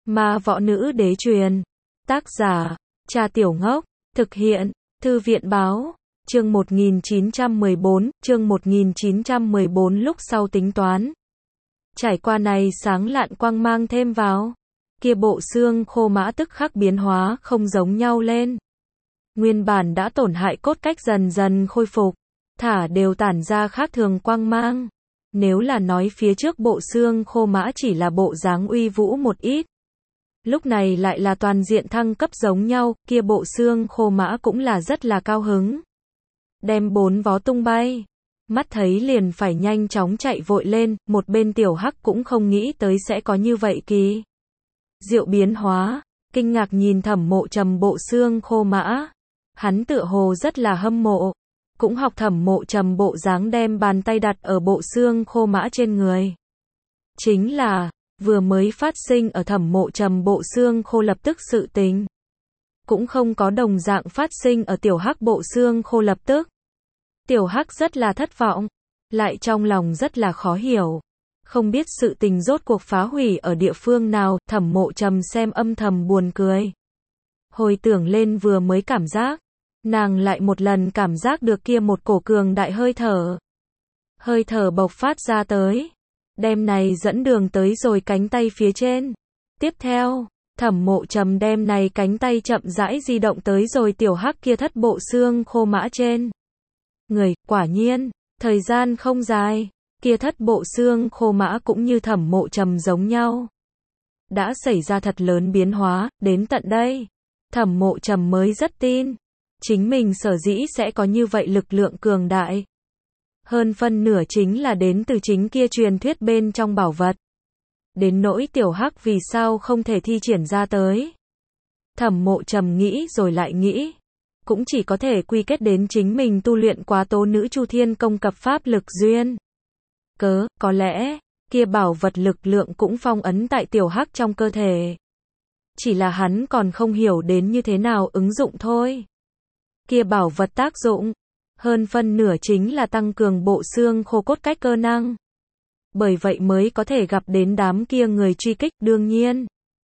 Ma võ nữ đế truyền. Tác giả, Cha Tiểu Ngốc. Thực hiện, Thư viện báo. Chương 1914 lúc sau tính toán. Trải qua này sáng lạn quang mang thêm vào. Kia bộ xương khô mã tức khắc biến hóa không giống nhau lên. Nguyên bản đã tổn hại cốt cách dần dần khôi phục. Thả đều tản ra khác thường quang mang. Nếu là nói phía trước bộ xương khô mã chỉ là bộ dáng uy vũ một ít. Lúc này lại là toàn diện thăng cấp giống nhau, kia bộ xương khô mã cũng là rất là cao hứng. Đem 4 vó tung bay. Mắt thấy liền phải nhanh chóng chạy vội lên, một bên tiểu hắc cũng không nghĩ tới sẽ có như vậy kỳ diệu biến hóa, kinh ngạc nhìn Thẩm Mộ Trầm bộ xương khô mã. Hắn tựa hồ rất là hâm mộ, cũng học Thẩm Mộ Trầm bộ dáng đem bàn tay đặt ở bộ xương khô mã trên người. Chính là, vừa mới phát sinh ở Thẩm Mộ Trầm bộ xương khô lập tức sự tình. Cũng không có đồng dạng phát sinh ở tiểu hắc bộ xương khô lập tức. Tiểu hắc rất là thất vọng, lại trong lòng rất là khó hiểu. Không biết sự tình rốt cuộc phá hủy ở địa phương nào, Thẩm Mộ Trầm xem âm thầm buồn cười. Hồi tưởng lên vừa mới cảm giác, nàng lại một lần cảm giác được kia một cổ cường đại hơi thở. Hơi thở bộc phát ra tới, đem này dẫn đường tới rồi cánh tay phía trên. Tiếp theo, Thẩm Mộ Trầm đem này cánh tay chậm rãi di động tới rồi tiểu hắc kia thất bộ xương khô mã trên. Người, quả nhiên, thời gian không dài, kia thất bộ xương khô mã cũng như Thẩm Mộ Trầm giống nhau. Đã xảy ra thật lớn biến hóa, đến tận đây, Thẩm Mộ Trầm mới rất tin. Chính mình sở dĩ sẽ có như vậy lực lượng cường đại. Hơn phân nửa chính là đến từ chính kia truyền thuyết bên trong bảo vật. Đến nỗi tiểu hắc vì sao không thể thi triển ra tới. Thẩm Mộ Trầm nghĩ rồi lại nghĩ. Cũng chỉ có thể quy kết đến chính mình tu luyện quá tố nữ Chu Thiên công cập pháp lực duyên. Có lẽ, kia bảo vật lực lượng cũng phong ấn tại tiểu hắc trong cơ thể. Chỉ là hắn còn không hiểu đến như thế nào ứng dụng thôi. Kia bảo vật tác dụng, hơn phân nửa chính là tăng cường bộ xương khô cốt cách cơ năng. Bởi vậy mới có thể gặp đến đám kia người truy kích, đương nhiên.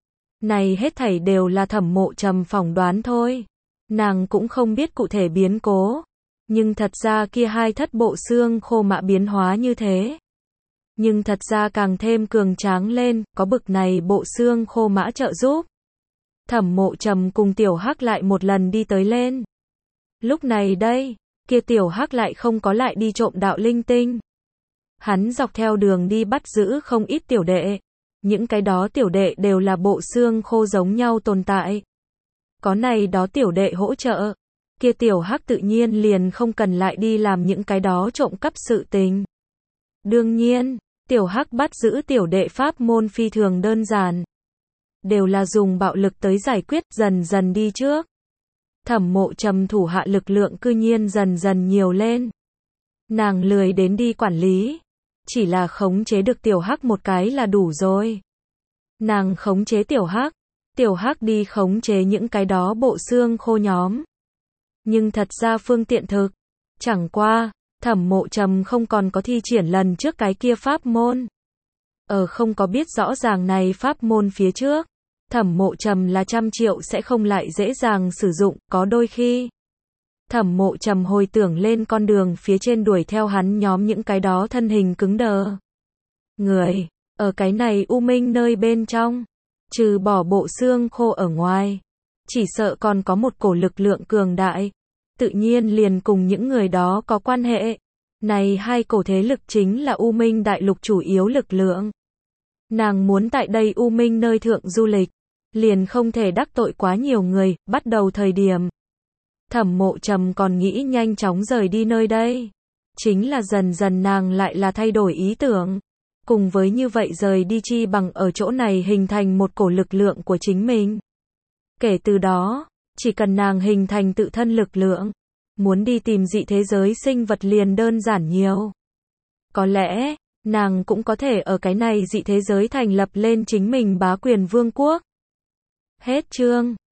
Này hết thảy đều là Thẩm Mộ Trầm phỏng đoán thôi. Nàng cũng không biết cụ thể biến cố. Nhưng thật ra kia hai thất bộ xương khô mã biến hóa như thế. Nhưng thật ra càng thêm cường tráng lên, có bực này bộ xương khô mã trợ giúp. Thẩm Mộ Trầm cùng tiểu hắc lại một lần đi tới lên. Lúc này đây, kia tiểu hắc lại không có lại đi trộm đạo linh tinh. Hắn dọc theo đường đi bắt giữ không ít tiểu đệ. Những cái đó tiểu đệ đều là bộ xương khô giống nhau tồn tại. Có này đó tiểu đệ hỗ trợ. Kia tiểu hắc tự nhiên liền không cần lại đi làm những cái đó trộm cắp sự tình. Đương nhiên, tiểu hắc bắt giữ tiểu đệ pháp môn phi thường đơn giản. Đều là dùng bạo lực tới giải quyết, dần dần đi trước. Thẩm Mộ Trầm thủ hạ lực lượng cư nhiên dần dần nhiều lên. Nàng lười đến đi quản lý. Chỉ là khống chế được tiểu hắc một cái là đủ rồi. Nàng khống chế tiểu hắc đi khống chế những cái đó bộ xương khô nhóm. Nhưng thật ra phương tiện thực. Chẳng qua, Thẩm Mộ Trầm không còn có thi triển lần trước cái kia pháp môn. Ở không có biết rõ ràng này pháp môn phía trước. Thẩm Mộ Trầm là 100 triệu sẽ không lại dễ dàng sử dụng, có đôi khi. Thẩm Mộ Trầm hồi tưởng lên con đường phía trên đuổi theo hắn nhóm những cái đó thân hình cứng đờ. Người, ở cái này u minh nơi bên trong, trừ bỏ bộ xương khô ở ngoài, chỉ sợ còn có một cổ lực lượng cường đại. Tự nhiên liền cùng những người đó có quan hệ. Này hai cổ thế lực chính là u minh đại lục chủ yếu lực lượng. Nàng muốn tại đây u minh nơi thượng du lịch, liền không thể đắc tội quá nhiều người, bắt đầu thời điểm. Thẩm Mộ Trầm còn nghĩ nhanh chóng rời đi nơi đây. Chính là dần dần nàng lại là thay đổi ý tưởng. Cùng với như vậy rời đi chi bằng ở chỗ này hình thành một cổ lực lượng của chính mình. Kể từ đó, chỉ cần nàng hình thành tự thân lực lượng, muốn đi tìm dị thế giới sinh vật liền đơn giản nhiều. Có lẽ, nàng cũng có thể ở cái này dị thế giới thành lập lên chính mình bá quyền vương quốc. Hết chương.